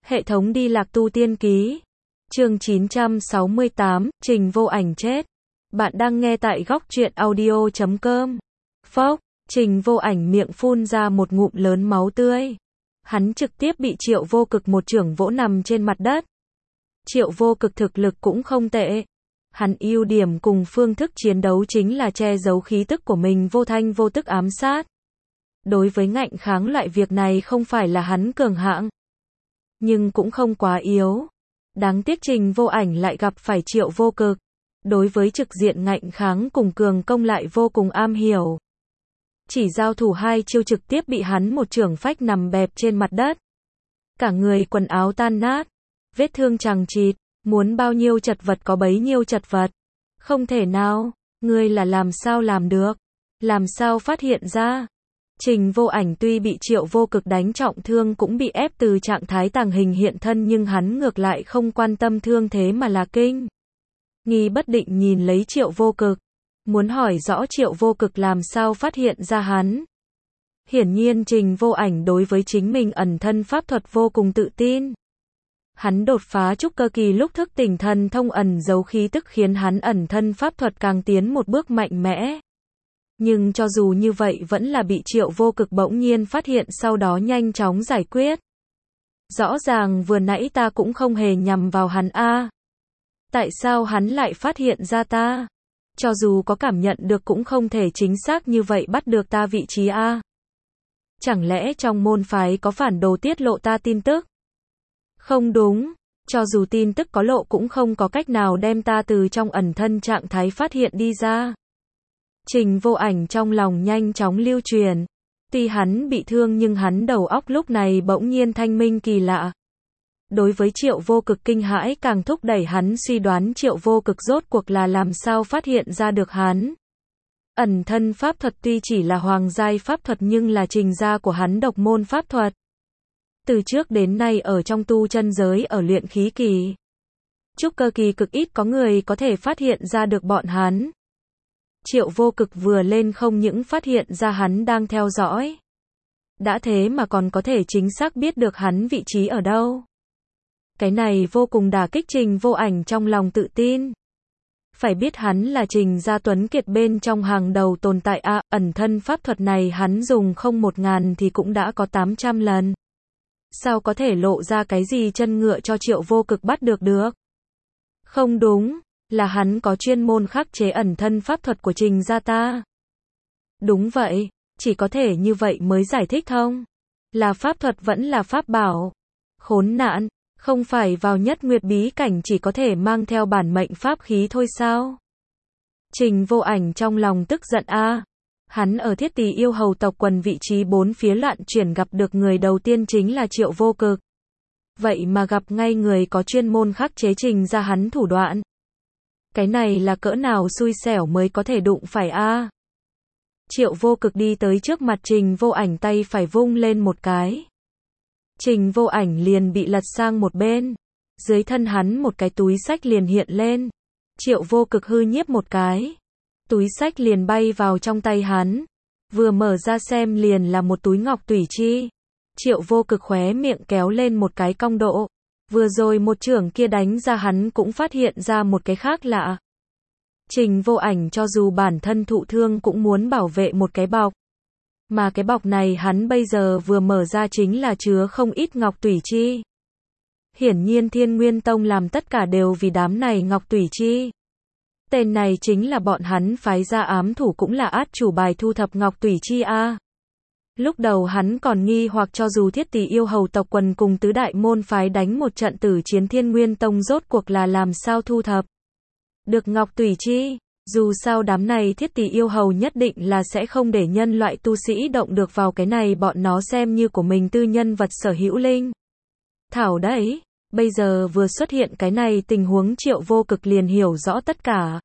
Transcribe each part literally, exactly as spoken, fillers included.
Hệ thống đi lạc tu tiên ký. Chương chín trăm sáu mươi tám, Trình Vô Ảnh chết. Bạn đang nghe tại góc truyện audio chấm com. Phốc, Trình Vô Ảnh miệng phun ra một ngụm lớn máu tươi. Hắn trực tiếp bị Triệu Vô Cực một chưởng vỗ nằm trên mặt đất. Triệu Vô Cực thực lực cũng không tệ. Hắn ưu điểm cùng phương thức chiến đấu chính là che giấu khí tức của mình vô thanh vô tức ám sát. Đối với ngạnh kháng loại việc này không phải là hắn cường hạng, nhưng cũng không quá yếu. Đáng tiếc Trình Vô Ảnh lại gặp phải Triệu Vô Cực. Đối với trực diện ngạnh kháng cùng cường công lại vô cùng am hiểu. Chỉ giao thủ hai chiêu trực tiếp bị hắn một chưởng phách nằm bẹp trên mặt đất. Cả người quần áo tan nát, vết thương chằng chịt, muốn bao nhiêu chật vật có bấy nhiêu chật vật. Không thể nào, ngươi là làm sao làm được? Làm sao phát hiện ra? Trình Vô Ảnh tuy bị Triệu Vô Cực đánh trọng thương cũng bị ép từ trạng thái tàng hình hiện thân, nhưng hắn ngược lại không quan tâm thương thế mà là kinh nghi bất định nhìn lấy Triệu Vô Cực, muốn hỏi rõ Triệu Vô Cực làm sao phát hiện ra hắn. Hiển nhiên Trình Vô Ảnh đối với chính mình ẩn thân pháp thuật vô cùng tự tin. Hắn đột phá trúc cơ kỳ lúc thức tỉnh thần thông ẩn giấu khí tức khiến hắn ẩn thân pháp thuật càng tiến một bước mạnh mẽ. Nhưng cho dù như vậy vẫn là bị Triệu Vô Cực bỗng nhiên phát hiện, sau đó nhanh chóng giải quyết. Rõ ràng vừa nãy ta cũng không hề nhằm vào hắn a. Tại sao hắn lại phát hiện ra ta? Cho dù có cảm nhận được cũng không thể chính xác như vậy bắt được ta vị trí a. Chẳng lẽ trong môn phái có phản đồ tiết lộ ta tin tức? Không đúng, cho dù tin tức có lộ cũng không có cách nào đem ta từ trong ẩn thân trạng thái phát hiện đi ra. Trình Vô Ảnh trong lòng nhanh chóng lưu truyền. Tuy hắn bị thương nhưng hắn đầu óc lúc này bỗng nhiên thanh minh kỳ lạ. Đối với Triệu Vô Cực kinh hãi càng thúc đẩy hắn suy đoán Triệu Vô Cực rốt cuộc là làm sao phát hiện ra được hắn. Ẩn thân pháp thuật tuy chỉ là hoàng giai pháp thuật nhưng là trình gia của hắn độc môn pháp thuật. Từ trước đến nay ở trong tu chân giới ở luyện khí kỳ, trúc cơ kỳ cực ít có người có thể phát hiện ra được bọn hắn. Triệu Vô Cực vừa lên không những phát hiện ra hắn đang theo dõi, đã thế mà còn có thể chính xác biết được hắn vị trí ở đâu. Cái này vô cùng đả kích Trình Vô Ảnh trong lòng tự tin. Phải biết hắn là Trình gia tuấn kiệt bên trong hàng đầu tồn tại a, à, ẩn thân pháp thuật này hắn dùng không một ngàn thì cũng đã có tám trăm lần. Sao có thể lộ ra cái gì chân ngựa cho Triệu Vô Cực bắt được được? Không đúng, là hắn có chuyên môn khắc chế ẩn thân pháp thuật của Trình gia ta. Đúng vậy, chỉ có thể như vậy mới giải thích thông. Là pháp thuật vẫn là pháp bảo. Khốn nạn, không phải vào nhất nguyệt bí cảnh chỉ có thể mang theo bản mệnh pháp khí thôi sao? Trình Vô Ảnh trong lòng tức giận a. À. Hắn ở Thiết Tỳ yêu hầu tộc quần vị trí bốn phía loạn chuyển gặp được người đầu tiên chính là Triệu Vô Cực. Vậy mà gặp ngay người có chuyên môn khắc chế Trình ra hắn thủ đoạn. Cái này là cỡ nào xui xẻo mới có thể đụng phải a. À. Triệu Vô Cực đi tới trước mặt Trình Vô Ảnh, tay phải vung lên một cái. Trình Vô Ảnh liền bị lật sang một bên. Dưới thân hắn một cái túi xách liền hiện lên. Triệu Vô Cực hư nhiếp một cái. Túi xách liền bay vào trong tay hắn. Vừa mở ra xem liền là một túi ngọc tủy chi. Triệu Vô Cực khóe miệng kéo lên một cái cong độ. Vừa rồi một chưởng kia đánh ra hắn cũng phát hiện ra một cái khác lạ. Trình Vô Ảnh cho dù bản thân thụ thương cũng muốn bảo vệ một cái bọc. Mà cái bọc này hắn bây giờ vừa mở ra chính là chứa không ít ngọc tủy chi. Hiển nhiên Thiên Nguyên Tông làm tất cả đều vì đám này ngọc tủy chi. Tên này chính là bọn hắn phái ra ám thủ, cũng là át chủ bài thu thập ngọc tủy chi a. À. Lúc đầu hắn còn nghi hoặc cho dù Thiết Tỳ yêu hầu tộc quần cùng tứ đại môn phái đánh một trận tử chiến, Thiên Nguyên Tông rốt cuộc là làm sao thu thập được ngọc tủy chi. Dù sao đám này Thiết Tỳ yêu hầu nhất định là sẽ không để nhân loại tu sĩ động được vào cái này, bọn nó xem như của mình tư nhân vật sở hữu linh thảo đấy. Bây giờ vừa xuất hiện cái này tình huống, Triệu Vô Cực liền hiểu rõ tất cả.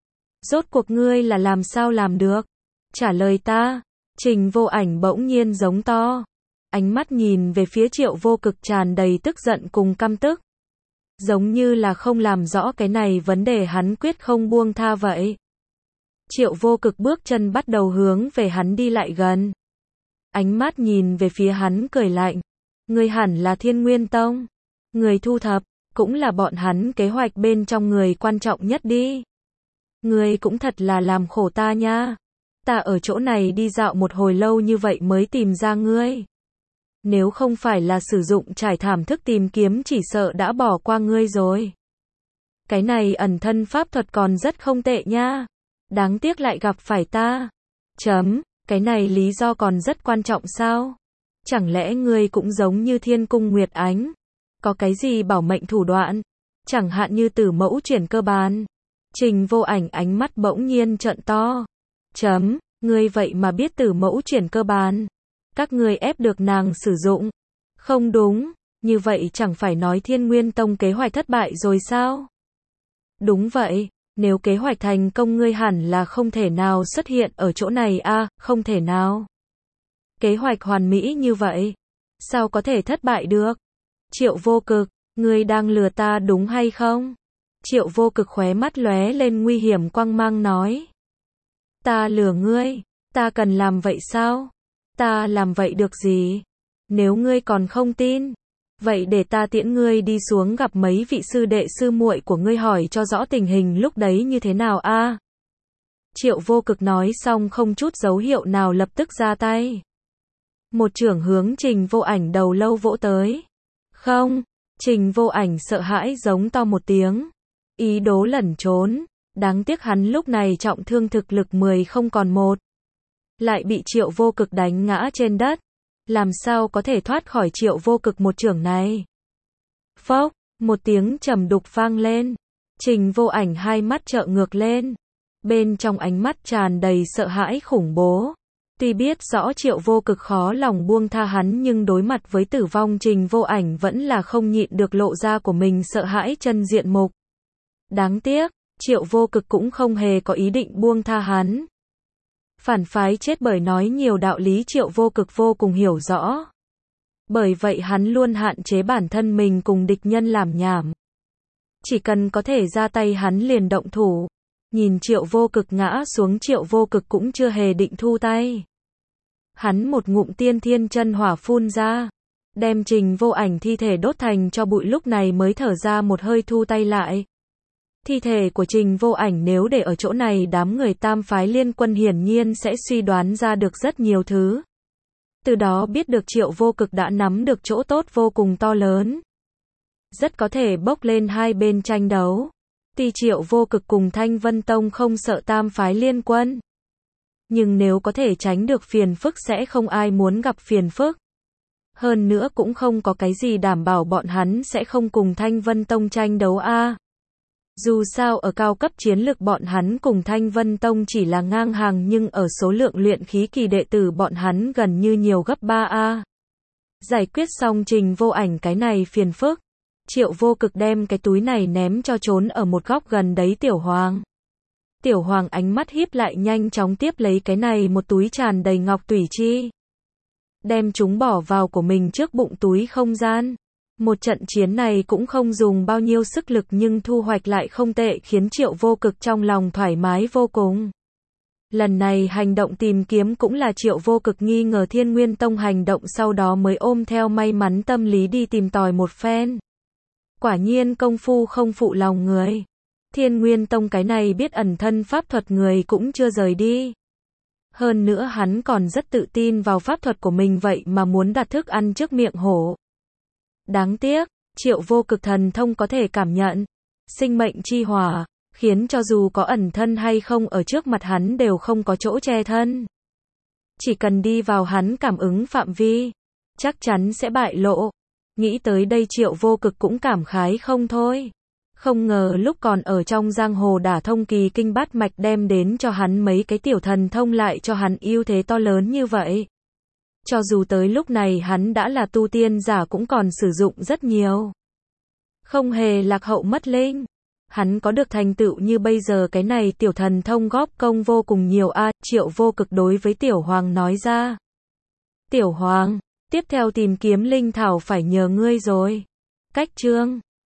Rốt cuộc ngươi là làm sao làm được? Trả lời ta. Trình Vô Ảnh bỗng nhiên giống to. Ánh mắt nhìn về phía Triệu Vô Cực tràn đầy tức giận cùng căm tức. Giống như là không làm rõ cái này vấn đề hắn quyết không buông tha vậy. Triệu Vô Cực bước chân bắt đầu hướng về hắn đi lại gần. Ánh mắt nhìn về phía hắn cười lạnh. Ngươi hẳn là Thiên Nguyên Tông. Người thu thập, cũng là bọn hắn kế hoạch bên trong người quan trọng nhất đi. Ngươi cũng thật là làm khổ ta nha. Ta ở chỗ này đi dạo một hồi lâu như vậy mới tìm ra ngươi. Nếu không phải là sử dụng trải thảm thức tìm kiếm chỉ sợ đã bỏ qua ngươi rồi. Cái này ẩn thân pháp thuật còn rất không tệ nha. Đáng tiếc lại gặp phải ta. Chấm, cái này lý do còn rất quan trọng sao? Chẳng lẽ ngươi cũng giống như Thiên Cung Nguyệt Ánh? Có cái gì bảo mệnh thủ đoạn? Chẳng hạn như tử mẫu chuyển cơ bản. Trình Vô Ảnh ánh mắt bỗng nhiên trợn to. Chấm, ngươi vậy mà biết tử mẫu chuyển cơ bản. Các ngươi ép được nàng sử dụng. Không đúng, như vậy chẳng phải nói Thiên Nguyên Tông kế hoạch thất bại rồi sao? Đúng vậy, nếu kế hoạch thành công ngươi hẳn là không thể nào xuất hiện ở chỗ này a, à, không thể nào. Kế hoạch hoàn mỹ như vậy, sao có thể thất bại được? Triệu Vô Cực, ngươi đang lừa ta đúng hay không? Triệu Vô Cực khóe mắt lóe lên nguy hiểm quang mang nói. Ta lừa ngươi, ta cần làm vậy sao? Ta làm vậy được gì? Nếu ngươi còn không tin, vậy để ta tiễn ngươi đi xuống gặp mấy vị sư đệ sư muội của ngươi hỏi cho rõ tình hình lúc đấy như thế nào a. À? Triệu Vô Cực nói xong không chút dấu hiệu nào lập tức ra tay. Một chưởng hướng Trình Vô Ảnh đầu lâu vỗ tới. Không, Trình Vô Ảnh sợ hãi giống to một tiếng. Ý đồ lẩn trốn, đáng tiếc hắn lúc này trọng thương thực lực mười không còn một. Lại bị Triệu Vô Cực đánh ngã trên đất. Làm sao có thể thoát khỏi Triệu Vô Cực một chưởng này? Phốc, một tiếng trầm đục vang lên. Trình Vô Ảnh hai mắt trợn ngược lên. Bên trong ánh mắt tràn đầy sợ hãi khủng bố. Tuy biết rõ Triệu Vô Cực khó lòng buông tha hắn nhưng đối mặt với tử vong Trình Vô Ảnh vẫn là không nhịn được lộ ra của mình sợ hãi chân diện mục. Đáng tiếc, Triệu Vô Cực cũng không hề có ý định buông tha hắn. Phản phái chết bởi nói nhiều đạo lý Triệu Vô Cực vô cùng hiểu rõ. Bởi vậy hắn luôn hạn chế bản thân mình cùng địch nhân làm nhảm. Chỉ cần có thể ra tay hắn liền động thủ. Nhìn Triệu Vô Cực ngã xuống Triệu Vô Cực cũng chưa hề định thu tay. Hắn một ngụm tiên thiên chân hỏa phun ra. Đem Trình Vô Ảnh thi thể đốt thành cho bụi lúc này mới thở ra một hơi thu tay lại. Thi thể của Trình Vô Ảnh nếu để ở chỗ này đám người tam phái liên quân hiển nhiên sẽ suy đoán ra được rất nhiều thứ. Từ đó biết được Triệu Vô Cực đã nắm được chỗ tốt vô cùng to lớn. Rất có thể bốc lên hai bên tranh đấu. Tuy Triệu Vô Cực cùng Thanh Vân Tông không sợ tam phái liên quân. Nhưng nếu có thể tránh được phiền phức sẽ không ai muốn gặp phiền phức. Hơn nữa cũng không có cái gì đảm bảo bọn hắn sẽ không cùng Thanh Vân Tông tranh đấu a. À. Dù sao ở cao cấp chiến lược bọn hắn cùng Thanh Vân Tông chỉ là ngang hàng nhưng ở số lượng luyện khí kỳ đệ tử bọn hắn gần như nhiều gấp ba a. Giải quyết xong Trình Vô Ảnh cái này phiền phức. Triệu Vô Cực đem cái túi này ném cho trốn ở một góc gần đấy Tiểu Hoàng. Tiểu Hoàng ánh mắt híp lại nhanh chóng tiếp lấy cái này một túi tràn đầy ngọc tủy chi. Đem chúng bỏ vào của mình trước bụng túi không gian. Một trận chiến này cũng không dùng bao nhiêu sức lực nhưng thu hoạch lại không tệ khiến Triệu Vô Cực trong lòng thoải mái vô cùng. Lần này hành động tìm kiếm cũng là Triệu Vô Cực nghi ngờ Thiên Nguyên Tông hành động sau đó mới ôm theo may mắn tâm lý đi tìm tòi một phen. Quả nhiên công phu không phụ lòng người. Thiên Nguyên Tông cái này biết ẩn thân pháp thuật người cũng chưa rời đi. Hơn nữa hắn còn rất tự tin vào pháp thuật của mình vậy mà muốn đặt thức ăn trước miệng hổ. Đáng tiếc, Triệu Vô Cực thần thông có thể cảm nhận sinh mệnh chi hỏa, khiến cho dù có ẩn thân hay không ở trước mặt hắn đều không có chỗ che thân. Chỉ cần đi vào hắn cảm ứng phạm vi, chắc chắn sẽ bại lộ. Nghĩ tới đây Triệu Vô Cực cũng cảm khái không thôi. Không ngờ lúc còn ở trong giang hồ đả thông kỳ kinh bát mạch đem đến cho hắn mấy cái tiểu thần thông lại cho hắn ưu thế to lớn như vậy. Cho dù tới lúc này hắn đã là tu tiên giả cũng còn sử dụng rất nhiều. Không hề lạc hậu mất linh. Hắn có được thành tựu như bây giờ cái này tiểu thần thông góp công vô cùng nhiều a. À, Triệu Vô Cực đối với Tiểu Hoàng nói ra. Tiểu Hoàng, tiếp theo tìm kiếm linh thảo phải nhờ ngươi rồi. Cách chương